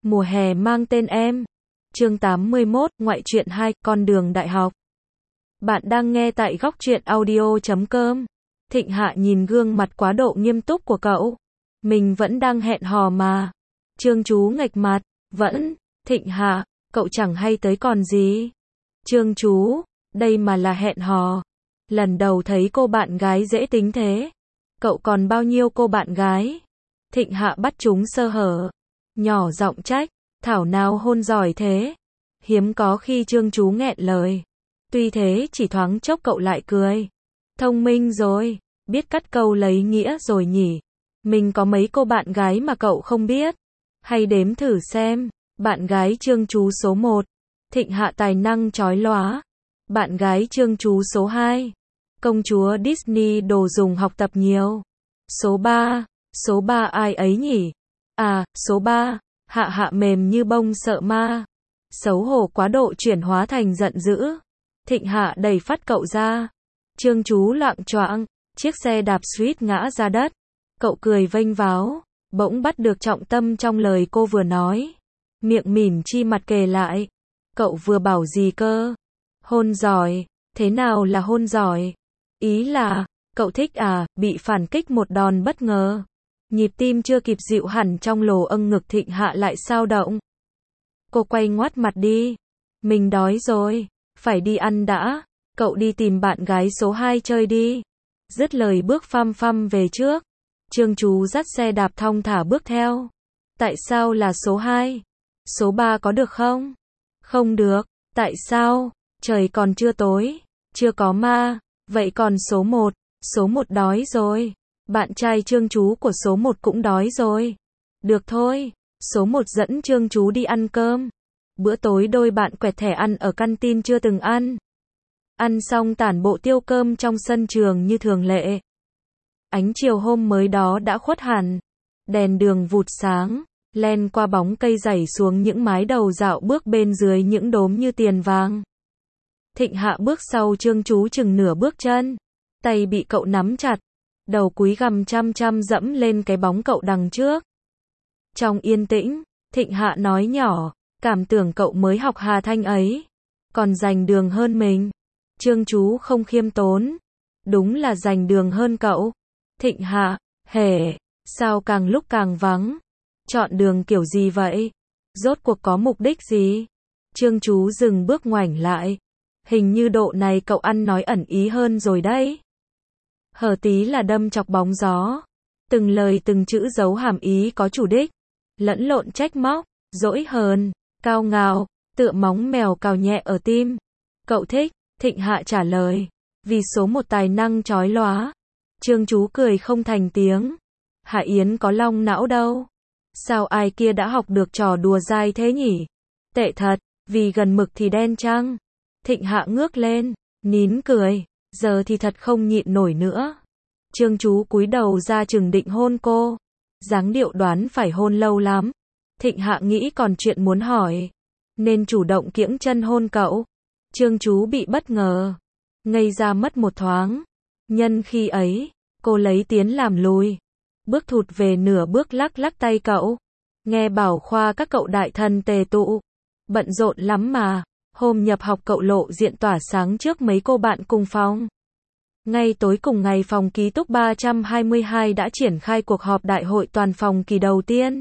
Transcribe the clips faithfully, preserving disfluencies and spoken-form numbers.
Mùa hè mang tên em. Chương tám mươi mốt, ngoại truyện hai, con đường đại học. Bạn đang nghe tại góc truyện audio chấm com. Thịnh Hạ nhìn gương mặt quá độ nghiêm túc của cậu. Mình vẫn đang hẹn hò mà. Trương Chú nghệch mặt. Vẫn. Thịnh Hạ, cậu chẳng hay tới còn gì. Trương Chú, đây mà là hẹn hò. Lần đầu thấy cô bạn gái dễ tính thế. Cậu còn bao nhiêu cô bạn gái? Thịnh Hạ bắt chúng sơ hở. Nhỏ giọng trách, thảo nào hôn giỏi thế. Hiếm có khi Trương Chú nghẹn lời. Tuy thế chỉ thoáng chốc cậu lại cười. Thông minh rồi, biết cắt câu lấy nghĩa rồi nhỉ. Mình có mấy cô bạn gái mà cậu không biết. Hay đếm thử xem. Bạn gái Trương Chú số một. Thịnh Hạ tài năng chói lóa. Bạn gái Trương Chú số hai. Công chúa Disney đồ dùng học tập nhiều. Số ba. Số ba ai ấy nhỉ? À, số ba. Hạ Hạ mềm như bông sợ ma. Xấu hổ quá độ chuyển hóa thành giận dữ. Thịnh Hạ đẩy phát cậu ra. Trương Chú loạng choạng, chiếc xe đạp suýt ngã ra đất. Cậu cười vênh váo, bỗng bắt được trọng tâm trong lời cô vừa nói. Miệng mỉm chi mặt kề lại. Cậu vừa bảo gì cơ? Hôn giỏi, thế nào là hôn giỏi? Ý là, cậu thích à, bị phản kích một đòn bất ngờ. Nhịp tim chưa kịp dịu hẳn trong lồ âng ngực Thịnh Hạ lại sao động. Cô quay ngoắt mặt đi. Mình đói rồi, phải đi ăn đã. Cậu đi tìm bạn gái số hai chơi đi. Dứt lời bước phăm phăm về trước. Trương Chú dắt xe đạp thong thả bước theo. Tại sao là số hai? Số ba có được không? Không được. Tại sao? Trời còn chưa tối. Chưa có ma. Vậy còn số một? Số một đói rồi. Bạn trai Trương Chú của số một cũng đói rồi. Được thôi. Số một dẫn Trương Chú đi ăn cơm. Bữa tối đôi bạn quẹt thẻ ăn ở căn tin chưa từng ăn. Ăn xong tản bộ tiêu cơm trong sân trường như thường lệ. Ánh chiều hôm mới đó đã khuất hẳn. Đèn đường vụt sáng, len qua bóng cây rảy xuống những mái đầu dạo bước bên dưới những đốm như tiền vàng. Thịnh Hạ bước sau Trương Chú chừng nửa bước chân. Tay bị cậu nắm chặt. Đầu cúi gằm chăm chăm dẫm lên cái bóng cậu đằng trước. Trong yên tĩnh, Thịnh Hạ nói nhỏ, cảm tưởng cậu mới học Hà Thanh ấy. Còn giành đường hơn mình. Trương Chú không khiêm tốn. Đúng là giành đường hơn cậu. Thịnh Hạ, hề, sao càng lúc càng vắng. Chọn đường kiểu gì vậy? Rốt cuộc có mục đích gì? Trương Chú dừng bước ngoảnh lại. Hình như độ này cậu ăn nói ẩn ý hơn rồi đấy. Hở tí là đâm chọc bóng gió. Từng lời từng chữ giấu hàm ý có chủ đích. Lẫn lộn trách móc, dỗi hờn, cao ngạo, tựa móng mèo cào nhẹ ở tim. Cậu thích, Thịnh Hạ trả lời. Vì số một tài năng chói lóa. Trương Chú cười không thành tiếng. Hạ Yến có long não đâu. Sao ai kia đã học được trò đùa dai thế nhỉ? Tệ thật, vì gần mực thì đen chăng? Thịnh Hạ ngước lên, nín cười. Giờ thì thật không nhịn nổi nữa. Trương Chú cúi đầu ra chừng định hôn cô. Dáng điệu đoán phải hôn lâu lắm. Thịnh Hạ nghĩ còn chuyện muốn hỏi. Nên chủ động kiễng chân hôn cậu. Trương Chú bị bất ngờ. Ngây ra mất một thoáng. Nhân khi ấy, cô lấy tiến làm lùi. Bước thụt về nửa bước lắc lắc tay cậu. Nghe bảo khoa các cậu đại thần tề tụ. Bận rộn lắm mà. Hôm nhập học cậu lộ diện tỏa sáng trước mấy cô bạn cùng phòng. Ngay tối cùng ngày phòng ký túc ba trăm hai mươi hai đã triển khai cuộc họp đại hội toàn phòng kỳ đầu tiên.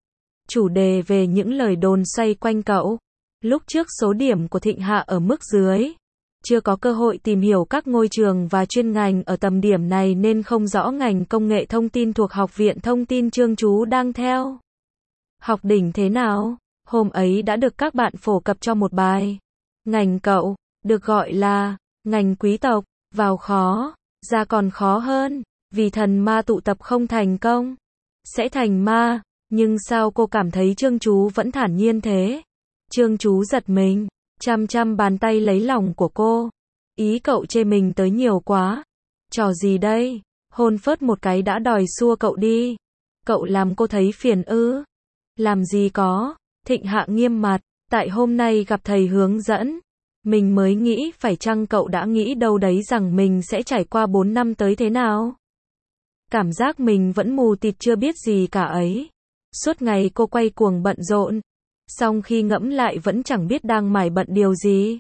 Chủ đề về những lời đồn xoay quanh cậu. Lúc trước số điểm của Thịnh Hạ ở mức dưới. Chưa có cơ hội tìm hiểu các ngôi trường và chuyên ngành ở tầm điểm này nên không rõ ngành công nghệ thông tin thuộc Học viện Thông tin Trương Chú đang theo. Học đỉnh thế nào? Hôm ấy đã được các bạn phổ cập cho một bài. Ngành cậu, được gọi là ngành quý tộc, vào khó, ra còn khó hơn, vì thần ma tụ tập không thành công, sẽ thành ma, nhưng sao cô cảm thấy Trương Chú vẫn thản nhiên thế? Trương Chú giật mình, chăm chăm bàn tay lấy lòng của cô. Ý cậu chê mình tới nhiều quá. Trò gì đây? Hôn phớt một cái đã đòi xua cậu đi. Cậu làm cô thấy phiền ư? Làm gì có? Thịnh Hạ nghiêm mặt. Tại hôm nay gặp thầy hướng dẫn. Mình mới nghĩ phải chăng cậu đã nghĩ đâu đấy rằng mình sẽ trải qua bốn năm tới thế nào? Cảm giác mình vẫn mù tịt chưa biết gì cả ấy. Suốt ngày cô quay cuồng bận rộn, Song khi ngẫm lại vẫn chẳng biết đang mải bận điều gì.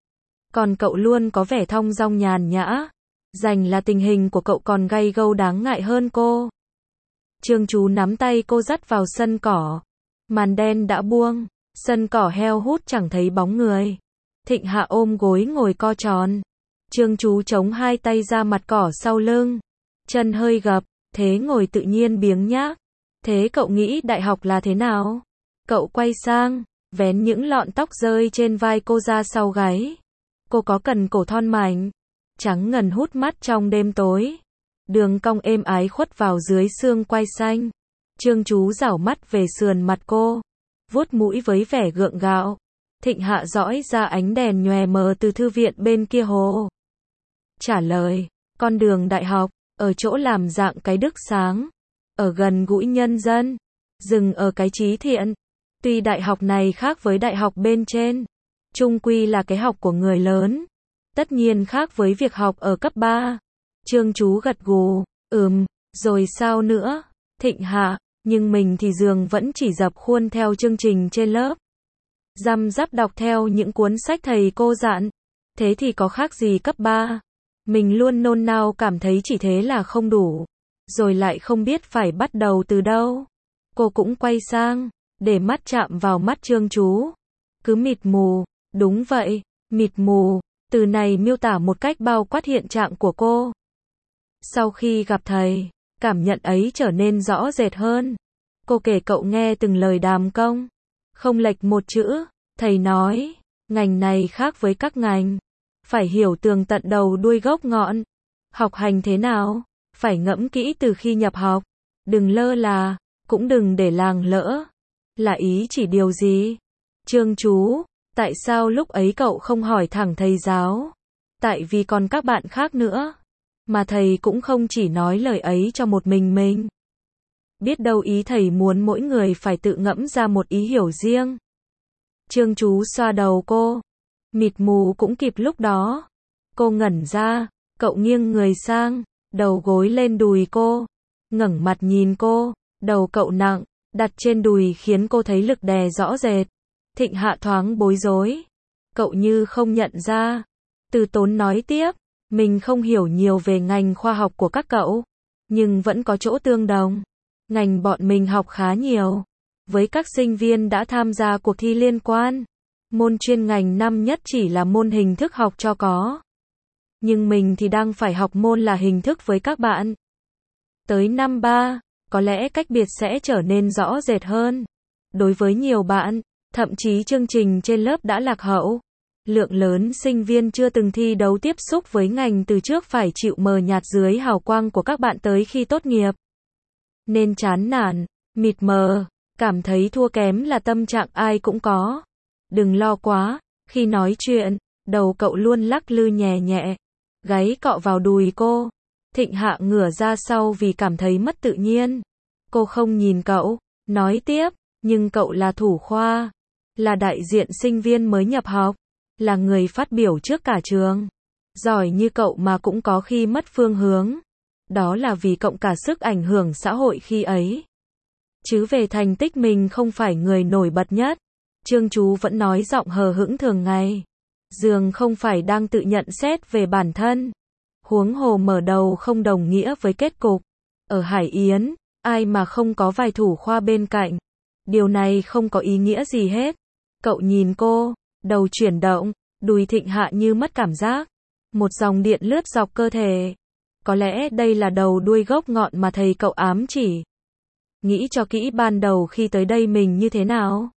Còn cậu luôn có vẻ thong dong nhàn nhã. Dành là tình hình của cậu còn gay gâu đáng ngại hơn cô. Trương Chú nắm tay cô dắt vào sân cỏ. Màn đen đã buông, sân cỏ heo hút chẳng thấy bóng người. Thịnh Hạ ôm gối ngồi co tròn. Trương Chú chống hai tay ra mặt cỏ sau lưng. Chân hơi gập, thế ngồi tự nhiên biếng nhác. Thế cậu nghĩ đại học là thế nào? Cậu quay sang, vén những lọn tóc rơi trên vai cô ra sau gáy. Cô có cần cổ thon mảnh, trắng ngần hút mắt trong đêm tối. Đường cong êm ái khuất vào dưới xương quai xanh. Trương Chú rảo mắt về sườn mặt cô, vuốt mũi với vẻ gượng gạo. Thịnh Hạ dõi ra ánh đèn nhòe mờ từ thư viện bên kia hồ. Trả lời, con đường đại học, ở chỗ làm dạng cái đức sáng, ở gần gũi nhân dân, dừng ở cái trí thiện. Tuy đại học này khác với đại học bên trên, chung quy là cái học của người lớn. Tất nhiên khác với việc học ở cấp ba. Trương Chú gật gù, ừm, rồi sao nữa? Thịnh Hạ, nhưng mình thì dường vẫn chỉ dập khuôn theo chương trình trên lớp. Răm rắp đọc theo những cuốn sách thầy cô dặn. Thế thì có khác gì cấp ba? Mình luôn nôn nao cảm thấy chỉ thế là không đủ. Rồi lại không biết phải bắt đầu từ đâu. Cô cũng quay sang, để mắt chạm vào mắt Trương Chú. Cứ mịt mù, đúng vậy, mịt mù. Từ này miêu tả một cách bao quát hiện trạng của cô. Sau khi gặp thầy, cảm nhận ấy trở nên rõ rệt hơn. Cô kể cậu nghe từng lời đàm công. Không lệch một chữ, thầy nói, ngành này khác với các ngành. Phải hiểu tường tận đầu đuôi gốc ngọn. Học hành thế nào? Phải ngẫm kỹ từ khi nhập học. Đừng lơ là, cũng đừng để làng lỡ. Là ý chỉ điều gì? Trương Chú, tại sao lúc ấy cậu không hỏi thẳng thầy giáo? Tại vì còn các bạn khác nữa. Mà thầy cũng không chỉ nói lời ấy cho một mình mình. Biết đâu ý thầy muốn mỗi người phải tự ngẫm ra một ý hiểu riêng. Trương Chú xoa đầu cô. Mịt mù cũng kịp lúc đó. Cô ngẩn ra, cậu nghiêng người sang, đầu gối lên đùi cô. Ngẩng mặt nhìn cô, đầu cậu nặng, đặt trên đùi khiến cô thấy lực đè rõ rệt. Thịnh Hạ thoáng bối rối. Cậu như không nhận ra. Từ Tốn nói tiếp, mình không hiểu nhiều về ngành khoa học của các cậu, nhưng vẫn có chỗ tương đồng. Ngành bọn mình học khá nhiều. Với các sinh viên đã tham gia cuộc thi liên quan, môn chuyên ngành năm nhất chỉ là môn hình thức học cho có. Nhưng mình thì đang phải học môn là hình thức với các bạn. Tới năm ba, có lẽ cách biệt sẽ trở nên rõ rệt hơn. Đối với nhiều bạn, thậm chí chương trình trên lớp đã lạc hậu. Lượng lớn sinh viên chưa từng thi đấu tiếp xúc với ngành từ trước phải chịu mờ nhạt dưới hào quang của các bạn tới khi tốt nghiệp. Nên chán nản, mịt mờ, cảm thấy thua kém là tâm trạng ai cũng có. Đừng lo quá, khi nói chuyện, đầu cậu luôn lắc lư nhẹ nhẹ. Gáy cọ vào đùi cô. Thịnh Hạ ngửa ra sau vì cảm thấy mất tự nhiên. Cô không nhìn cậu, nói tiếp, nhưng cậu là thủ khoa, là đại diện sinh viên mới nhập học, là người phát biểu trước cả trường. Giỏi như cậu mà cũng có khi mất phương hướng. Đó là vì cộng cả sức ảnh hưởng xã hội khi ấy. Chứ về thành tích mình không phải người nổi bật nhất. Trương Chú vẫn nói giọng hờ hững thường ngày. Dường không phải đang tự nhận xét về bản thân. Huống hồ mở đầu không đồng nghĩa với kết cục. Ở Hải Yến, ai mà không có vài thủ khoa bên cạnh. Điều này không có ý nghĩa gì hết. Cậu nhìn cô, đầu chuyển động, đùi Thịnh Hạ như mất cảm giác. Một dòng điện lướt dọc cơ thể. Có lẽ đây là đầu đuôi gốc ngọn mà thầy cậu ám chỉ. Nghĩ cho kỹ ban đầu khi tới đây mình như thế nào?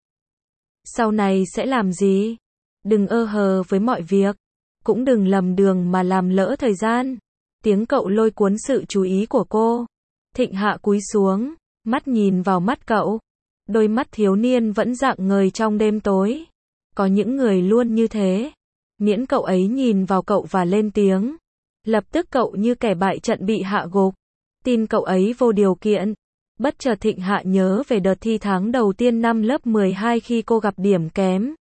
Sau này sẽ làm gì? Đừng ơ hờ với mọi việc. Cũng đừng lầm đường mà làm lỡ thời gian. Tiếng cậu lôi cuốn sự chú ý của cô. Thịnh Hạ cúi xuống, mắt nhìn vào mắt cậu. Đôi mắt thiếu niên vẫn rạng ngời trong đêm tối. Có những người luôn như thế. Miễn cậu ấy nhìn vào cậu và lên tiếng. Lập tức cậu như kẻ bại trận bị hạ gục. Tin cậu ấy vô điều kiện. Bất chợt Thịnh Hạ nhớ về đợt thi tháng đầu tiên năm lớp mười hai khi cô gặp điểm kém.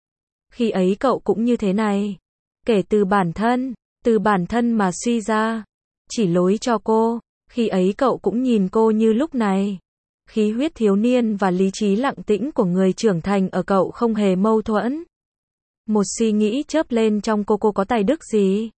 Khi ấy cậu cũng như thế này. Kể từ bản thân, từ bản thân mà suy ra. Chỉ lối cho cô, khi ấy cậu cũng nhìn cô như lúc này. Khí huyết thiếu niên và lý trí lặng tĩnh của người trưởng thành ở cậu không hề mâu thuẫn. Một suy nghĩ chớp lên trong cô cô có tài đức gì?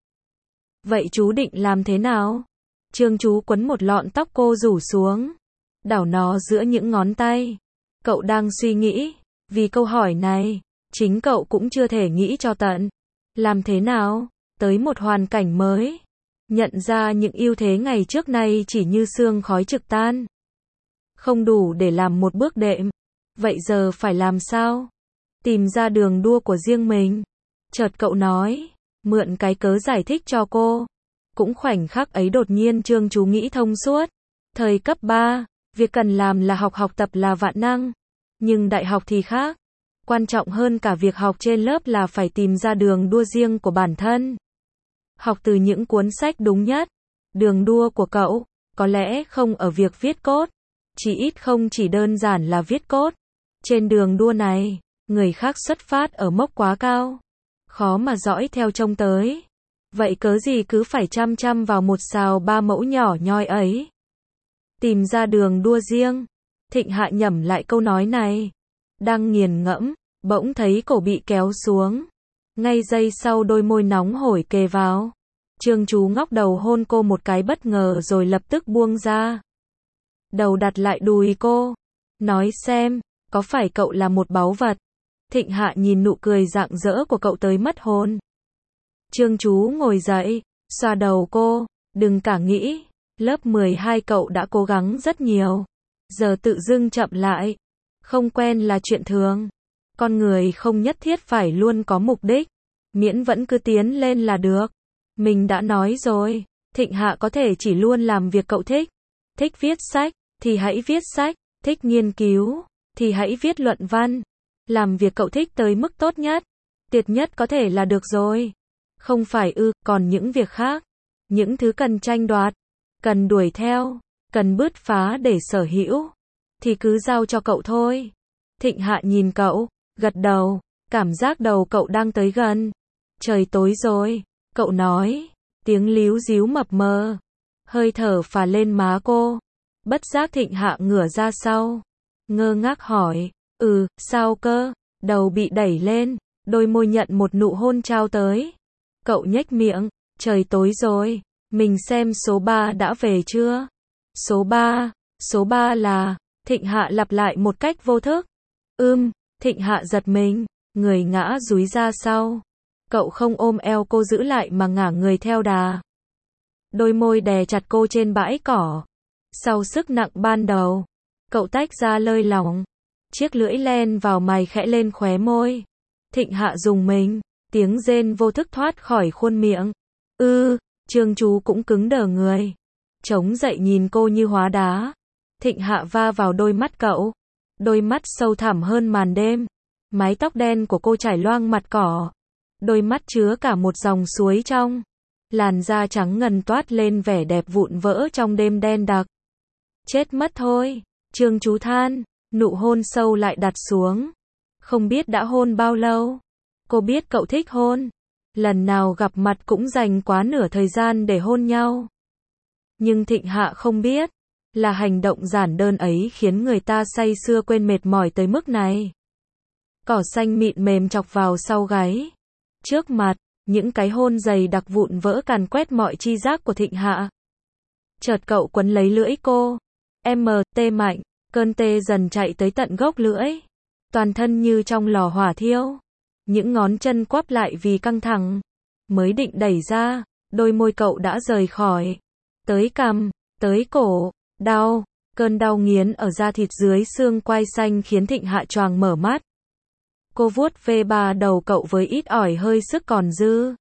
Vậy chú định làm thế nào? Trương Chú quấn một lọn tóc cô rủ xuống, đảo nó giữa những ngón tay. Cậu đang suy nghĩ, vì câu hỏi này, chính cậu cũng chưa thể nghĩ cho tận. Làm thế nào? Tới một hoàn cảnh mới, nhận ra những ưu thế ngày trước nay chỉ như sương khói trực tan. Không đủ để làm một bước đệm. Vậy giờ phải làm sao? Tìm ra đường đua của riêng mình. Chợt cậu nói, mượn cái cớ giải thích cho cô. Cũng khoảnh khắc ấy đột nhiên Trương Chú nghĩ thông suốt. Thời cấp ba, việc cần làm là học học tập là vạn năng. Nhưng đại học thì khác. Quan trọng hơn cả việc học trên lớp là phải tìm ra đường đua riêng của bản thân. Học từ những cuốn sách đúng nhất. Đường đua của cậu, có lẽ không ở việc viết code. Chỉ ít không chỉ đơn giản là viết code. Trên đường đua này, người khác xuất phát ở mốc quá cao. Khó mà dõi theo trông tới. Vậy cớ gì cứ phải chăm chăm vào một sào ba mẫu nhỏ nhoi ấy. Tìm ra đường đua riêng. Thịnh Hạ nhẩm lại câu nói này. Đang nghiền ngẫm, bỗng thấy cổ bị kéo xuống. Ngay giây sau đôi môi nóng hổi kề vào. Trương Chú ngóc đầu hôn cô một cái bất ngờ rồi lập tức buông ra. Đầu đặt lại đùi cô. Nói xem, có phải cậu là một báu vật? Thịnh Hạ nhìn nụ cười rạng rỡ của cậu tới mất hồn. Trương Chú ngồi dậy, xoa đầu cô. Đừng cả nghĩ, lớp mười hai cậu đã cố gắng rất nhiều. Giờ tự dưng chậm lại. Không quen là chuyện thường. Con người không nhất thiết phải luôn có mục đích. Miễn vẫn cứ tiến lên là được. Mình đã nói rồi, Thịnh Hạ có thể chỉ luôn làm việc cậu thích. Thích viết sách, thì hãy viết sách. Thích nghiên cứu, thì hãy viết luận văn. Làm việc cậu thích tới mức tốt nhất, tuyệt nhất có thể là được rồi. Không phải ư, còn những việc khác. Những thứ cần tranh đoạt, cần đuổi theo, cần bứt phá để sở hữu. Thì cứ giao cho cậu thôi. Thịnh Hạ nhìn cậu, gật đầu, cảm giác đầu cậu đang tới gần. Trời tối rồi, cậu nói, tiếng líu díu mập mờ. Hơi thở phả lên má cô. Bất giác Thịnh Hạ ngửa ra sau. Ngơ ngác hỏi, ừ, sao cơ? Đầu bị đẩy lên, đôi môi nhận một nụ hôn trao tới. Cậu nhếch miệng, trời tối rồi, mình xem số ba đã về chưa? Số ba, số ba là, Thịnh Hạ lặp lại một cách vô thức. Ưm, Thịnh Hạ giật mình, người ngã dúi ra sau. Cậu không ôm eo cô giữ lại mà ngả người theo đà. Đôi môi đè chặt cô trên bãi cỏ. Sau sức nặng ban đầu, cậu tách ra lơi lỏng. Chiếc lưỡi len vào mày khẽ lên khóe môi. Thịnh Hạ rùng mình, tiếng rên vô thức thoát khỏi khuôn miệng. Ư, Trương Chú cũng cứng đờ người. Chống dậy nhìn cô như hóa đá. Thịnh Hạ va vào đôi mắt cậu. Đôi mắt sâu thẳm hơn màn đêm. Mái tóc đen của cô trải loang mặt cỏ. Đôi mắt chứa cả một dòng suối trong. Làn da trắng ngần toát lên vẻ đẹp vụn vỡ trong đêm đen đặc. Chết mất thôi, Trương Chú than, nụ hôn sâu lại đặt xuống. Không biết đã hôn bao lâu. Cô biết cậu thích hôn. Lần nào gặp mặt cũng dành quá nửa thời gian để hôn nhau. Nhưng Thịnh Hạ không biết, là hành động giản đơn ấy khiến người ta say sưa quên mệt mỏi tới mức này. Cỏ xanh mịn mềm chọc vào sau gáy. Trước mặt, những cái hôn dày đặc vụn vỡ càn quét mọi tri giác của Thịnh Hạ. Chợt cậu quấn lấy lưỡi cô. Em tê mạnh, cơn tê dần chạy tới tận gốc lưỡi. Toàn thân như trong lò hỏa thiêu. Những ngón chân quắp lại vì căng thẳng. Mới định đẩy ra, đôi môi cậu đã rời khỏi. Tới cằm, tới cổ, đau. Cơn đau nghiến ở da thịt dưới xương quai xanh khiến Thịnh Hạ choàng mở mắt. Cô vuốt ve ba đầu cậu với ít ỏi hơi sức còn dư.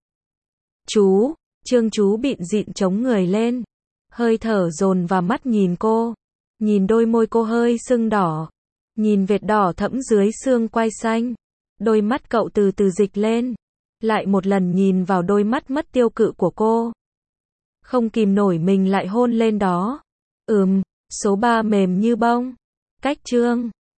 Chú, Trương Chú bịn dịn chống người lên. Hơi thở dồn vào mắt nhìn cô. Nhìn đôi môi cô hơi sưng đỏ. Nhìn vệt đỏ thẫm dưới xương quai xanh. Đôi mắt cậu từ từ dịch lên. Lại một lần nhìn vào đôi mắt mất tiêu cự của cô. Không kìm nổi mình lại hôn lên đó. Ừm, số ba mềm như bông. Cách Trương